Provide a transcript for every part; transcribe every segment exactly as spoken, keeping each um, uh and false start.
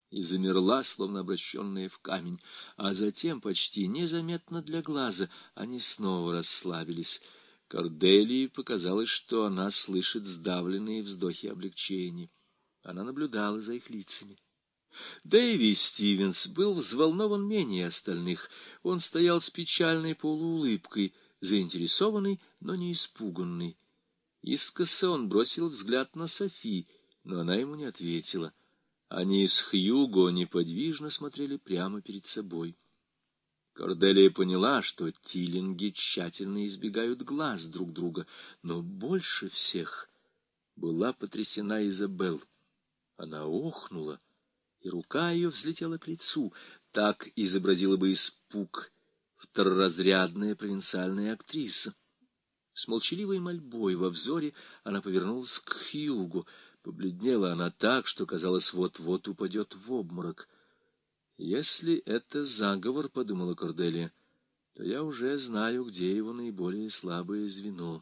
и замерла, словно обращенная в камень, а затем, почти незаметно для глаза, они снова расслабились. Корделии показалось, что она слышит сдавленные вздохи облегчения. Она наблюдала за их лицами. Дэйви Стивенс был взволнован менее остальных. Он стоял с печальной полуулыбкой, заинтересованный, но не испуганный. Искоса он бросил взгляд на Софи, но она ему не ответила. Они с Хьюго неподвижно смотрели прямо перед собой. Корделия поняла, что Тиллинги тщательно избегают глаз друг друга, но больше всех была потрясена Изабелл. Она охнула, и рука ее взлетела к лицу. Так изобразила бы испуг второразрядная провинциальная актриса. С молчаливой мольбой во взоре она повернулась к Хьюго. Побледнела она так, что, казалось, вот-вот упадет в обморок. «Если это заговор, — подумала Корделия, — то я уже знаю, где его наиболее слабое звено».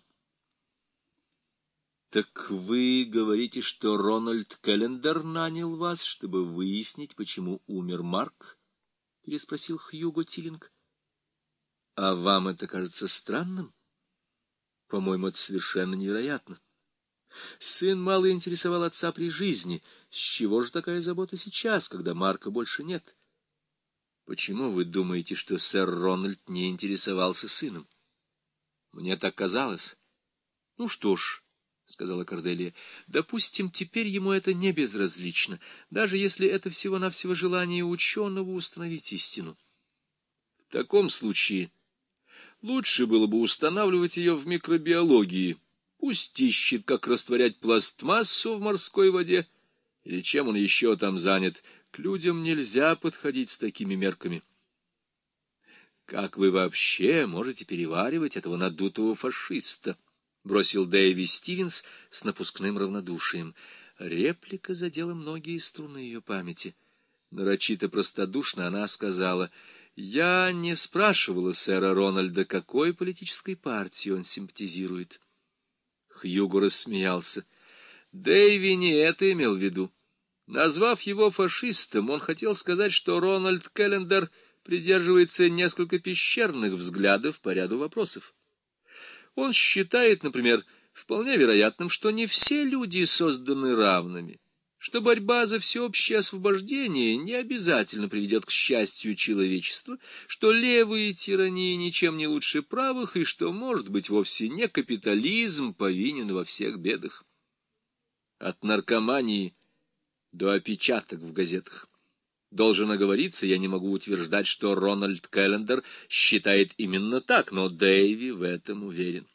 «Так вы говорите, что Рональд Келлендер нанял вас, чтобы выяснить, почему умер Марк?» — переспросил Хьюго Тиллинг. «А вам это кажется странным? По-моему, это совершенно невероятно. Сын мало интересовал отца при жизни. С чего же такая забота сейчас, когда Марка больше нет? Почему вы думаете, что сэр Рональд не интересовался сыном? Мне так казалось. Ну что ж, — сказала Корделия, — допустим, теперь ему это не безразлично, даже если это всего-навсего желание ученого установить истину. В таком случае лучше было бы устанавливать ее в микробиологии. Пусть ищет, как растворять пластмассу в морской воде, или чем он еще там занят. К людям нельзя подходить с такими мерками. «Как вы вообще можете переваривать этого надутого фашиста?» — бросил Дэйви Стивенс с напускным равнодушием. Реплика задела многие струны ее памяти. Нарочито простодушно она сказала: «Я не спрашивала сэра Рональда, какой политической партии он симпатизирует». Хьюго рассмеялся. Дэйви не это имел в виду. Назвав его фашистом, он хотел сказать, что Рональд Келлендер придерживается несколько пещерных взглядов по ряду вопросов. Он считает, например, вполне вероятным, что не все люди созданы равными, что борьба за всеобщее освобождение не обязательно приведет к счастью человечества, что левые тирании ничем не лучше правых, и что, может быть, вовсе не капитализм повинен во всех бедах. От наркомании до опечаток в газетах. Должен оговориться, я не могу утверждать, что Рональд Келлендер считает именно так, но Дэйви в этом уверен.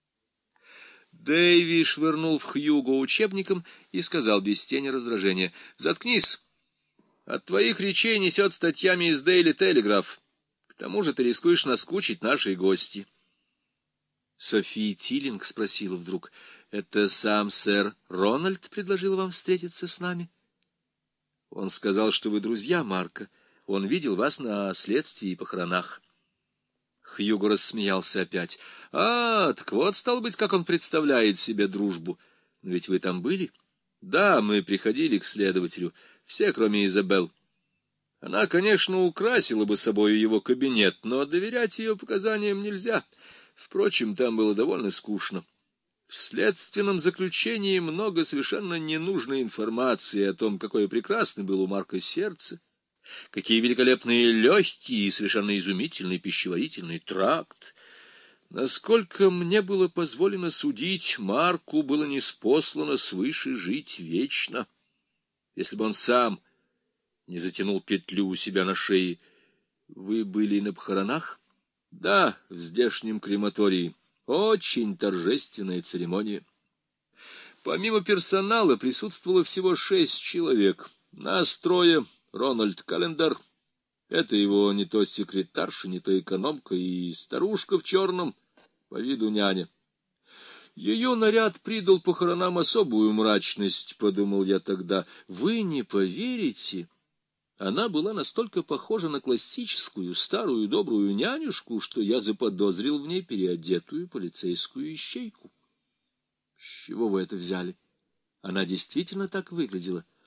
Дэйви швырнул в Хьюго учебником и сказал без тени раздражения: «Заткнись! От твоих речей несет статьями из Дейли Телеграф. К тому же ты рискуешь наскучить нашей гости». Софи Тиллинг спросила вдруг: «Это сам сэр Рональд предложил вам встретиться с нами?» «Он сказал, что вы друзья Марка. Он видел вас на следствии и похоронах». Хьюго рассмеялся опять. «А, так вот, стало быть, как он представляет себе дружбу. Но ведь вы там были?» «Да, мы приходили к следователю. Все, кроме Изабелл. Она, конечно, украсила бы собой его кабинет, но доверять ее показаниям нельзя. Впрочем, там было довольно скучно. В следственном заключении много совершенно ненужной информации о том, какое прекрасное было у Марка сердце, какие великолепные легкие и совершенно изумительный пищеварительный тракт. Насколько мне было позволено судить, Марку было ниспослано свыше жить вечно. Если бы он сам не затянул петлю у себя на шее. Вы были на похоронах? Да, в здешнем крематории. Очень торжественная церемония. Помимо персонала присутствовало всего шесть человек. Нас трое: Рональд Келлендер, это его не то секретарша, не то экономка, и старушка в черном, по виду няня. Ее наряд придал похоронам особую мрачность, подумал я тогда. Вы не поверите, она была настолько похожа на классическую старую добрую нянюшку, что я заподозрил в ней переодетую полицейскую ищейку. С чего вы это взяли? Она действительно так выглядела?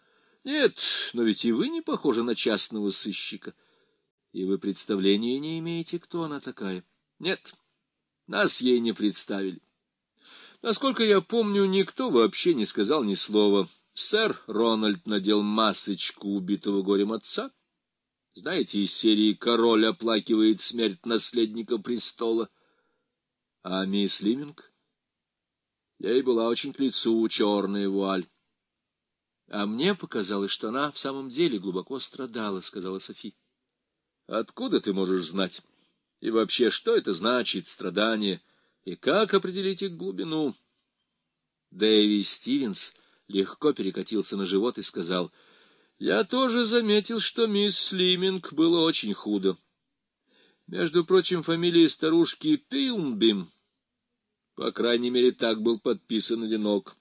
Нет, но ведь и вы не похожи на частного сыщика, и вы представления не имеете, кто она такая. Нет, нас ей не представили. Насколько я помню, никто вообще не сказал ни слова. Сэр Рональд надел масочку убитого горем отца. Знаете, из серии «Король оплакивает смерть наследника престола». А мисс Лиминг? Ей была очень к лицу черная вуаль. — А мне показалось, что она в самом деле глубоко страдала, — сказала Софи. — Откуда ты можешь знать? И вообще, что это значит, страдание? И как определить их глубину? Дэви Стивенс легко перекатился на живот и сказал: — Я тоже заметил, что мисс Лиминг было очень худо. Между прочим, фамилия старушки Пилмбим. По крайней мере, так был подписан венок.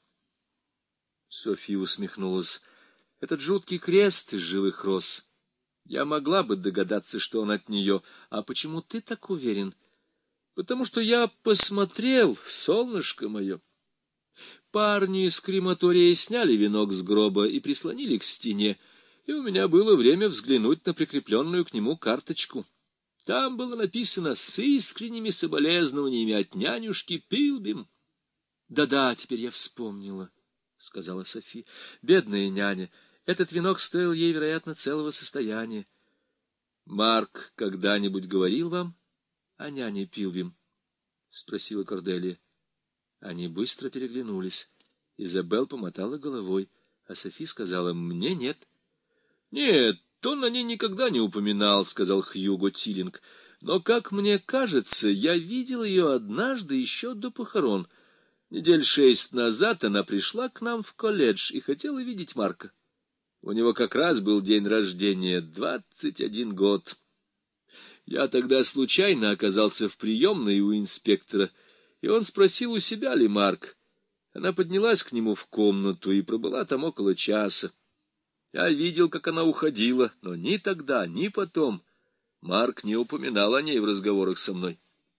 София усмехнулась. Этот жуткий крест из живых роз. Я могла бы догадаться, что он от нее. А почему ты так уверен? Потому что я посмотрел, солнышко мое. Парни из крематория сняли венок с гроба и прислонили к стене, и у меня было время взглянуть на прикрепленную к нему карточку. Там было написано «С искренними соболезнованиями от нянюшки Пилбим». «Да-да, теперь я вспомнила», — сказала Софи. «Бедная няня, этот венок стоил ей, вероятно, целого состояния». «Марк когда-нибудь говорил вам о няне Пилбим?» — спросила Корделия. Они быстро переглянулись. Изабелл помотала головой, а Софи сказала: «Мне нет». «Нет, он о ней никогда не упоминал», — сказал Хьюго Тиллинг. «Но, как мне кажется, я видел ее однажды еще до похорон. Недель шесть назад она пришла к нам в колледж и хотела видеть Марка. У него как раз был день рождения, двадцать один год. Я тогда случайно оказался в приемной у инспектора, и он спросил, у себя ли Марк. Она поднялась к нему в комнату и пробыла там около часа. Я видел, как она уходила, но ни тогда, ни потом Марк не упоминал о ней в разговорах со мной.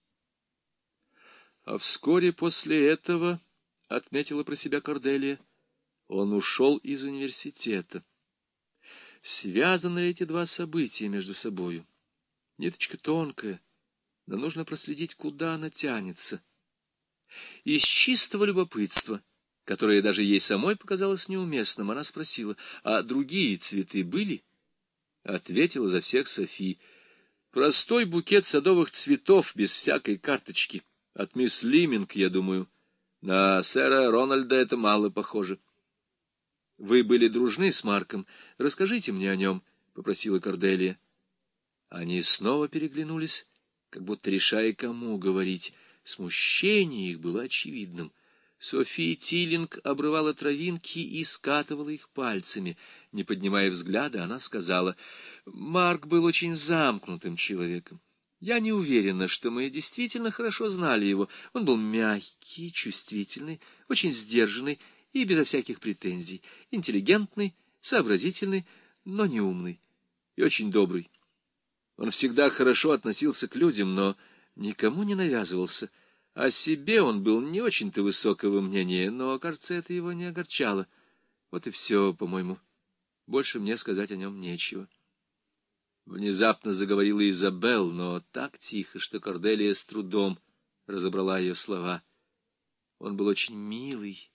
А вскоре после этого, — отметила про себя Корделия, — он ушел из университета. Связаны ли эти два события между собою? Ниточка тонкая, но нужно проследить, куда она тянется. Из чистого любопытства, которое даже ей самой показалось неуместным, она спросила: «А другие цветы были?» Ответила за всех Софи: «Простой букет садовых цветов, без всякой карточки. От мисс Лиминг, я думаю. На сэра Рональда это мало похоже». «Вы были дружны с Марком? Расскажите мне о нем», — попросила Корделия. Они снова переглянулись, как будто решая, кому говорить. Смущение их было очевидным. София Тиллинг обрывала травинки и скатывала их пальцами. Не поднимая взгляда, она сказала: «Марк был очень замкнутым человеком. Я не уверена, что мы действительно хорошо знали его. Он был мягкий, чувствительный, очень сдержанный и безо всяких претензий, интеллигентный, сообразительный, но не умный, и очень добрый. Он всегда хорошо относился к людям, но никому не навязывался. О себе он был не очень-то высокого мнения, но, кажется, это его не огорчало. Вот и все, по-моему. Больше мне сказать о нем нечего». Внезапно заговорила Изабелл, но так тихо, что Корделия с трудом разобрала ее слова. Он был очень милый.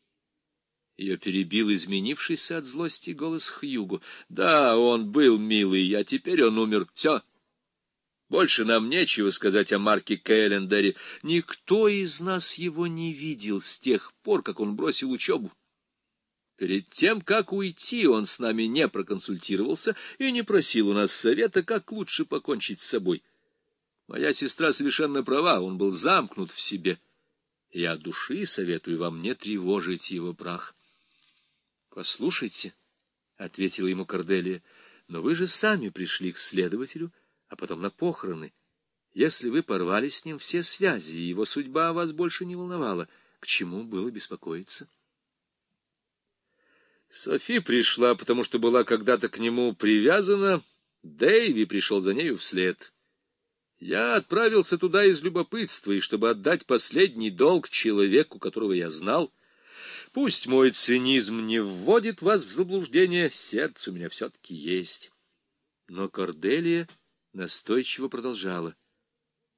Ее перебил изменившийся от злости голос Хьюго. «Да, он был милый, а теперь он умер. Все. Больше нам нечего сказать о Марке Кэллендере. Никто из нас его не видел с тех пор, как он бросил учебу. Перед тем, как уйти, он с нами не проконсультировался и не просил у нас совета, как лучше покончить с собой. Моя сестра совершенно права, он был замкнут в себе. Я от души советую вам не тревожить его прах». «Послушайте», — ответила ему Корделия, — «но вы же сами пришли к следователю, а потом на похороны. Если вы порвали с ним все связи, и его судьба вас больше не волновала, к чему было беспокоиться?» Софи пришла, потому что была когда-то к нему привязана, Дэйви пришел за нею вслед. Я отправился туда из любопытства, и чтобы отдать последний долг человеку, которого я знал. Пусть мой цинизм не вводит вас в заблуждение, сердце у меня все-таки есть. Но Корделия настойчиво продолжала.